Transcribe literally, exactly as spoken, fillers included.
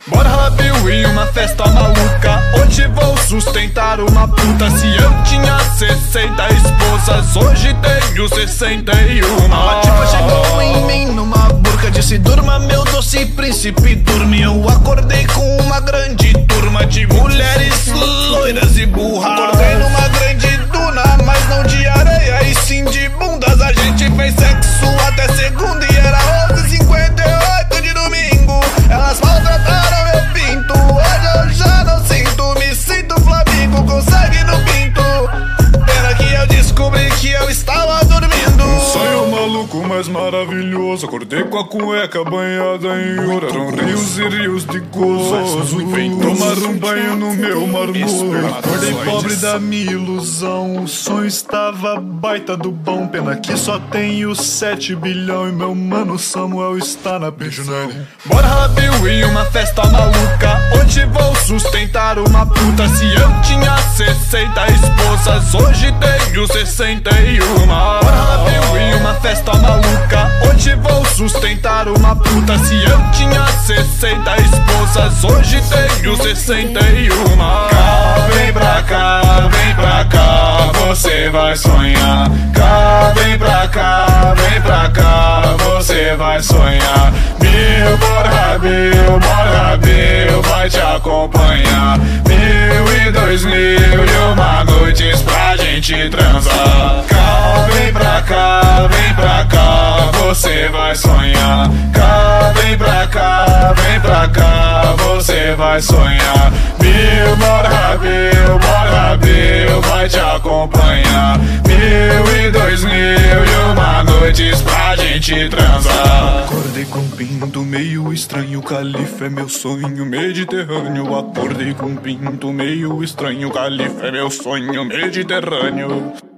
Bora Rabil em uma festa maluca, hoje vou sustentar uma puta. Se eu tinha sessenta esposas, hoje tenho sessenta e uma. A tipa chegou em mim numa burca, disse: durma meu doce príncipe, dorme. Eu acordei com uma grande turma de mulheres loiras e burras. Acordei numa grande duna, mas não de areia e sim de bundas. A gente fez sexo até segunda e era onze e cinquenta e oito de domingo. Elas maltrataram meu pinto, hoje eu já não sinto. Me sinto Flamengo com sangue no pinto. Pena que eu descobri que eu estava dormindo. Um sonho maluco, mas maravilhoso. Acordei com a cueca banhada em ouro. Eram rios e rios de gozo. Tomar um banho no meu marmoro. Acordei pobre da minha ilusão. O sonho estava baita do bom. Pena que só tenho sete bilhão. E meu mano Samuel está na pensão. Bora Rabil em uma festa maluca, hoje vou sustentar uma puta. Se eu tinha sessenta esposas, hoje tenho sessenta e uma. Bora Rabil em uma festa maluca, hoje vou sustentar uma puta. Se eu tinha sessenta esposas, hoje tenho sessenta e uma. Cá, vem pra cá, vem pra cá, você vai sonhar. Cá, vem pra cá, vem pra cá, você vai sonhar. Mil, bora Rabil, bora Rabil, vai te acompanhar. Mil e dois mil e uma noites pra gente transar. Cá, vem pra cá, vem pra cá, você vai sonhar. Cá, vem pra cá, vem pra cá, você vai sonhar. Mil, bora Rabil, bora Rabil, vai te acompanhar. Mil e dois mil e uma noites pra gente transar. Acordei com um pinto meio estranho, califa é meu sonho mediterrâneo. Acordei com um pinto meio estranho, califa é meu sonho mediterrâneo.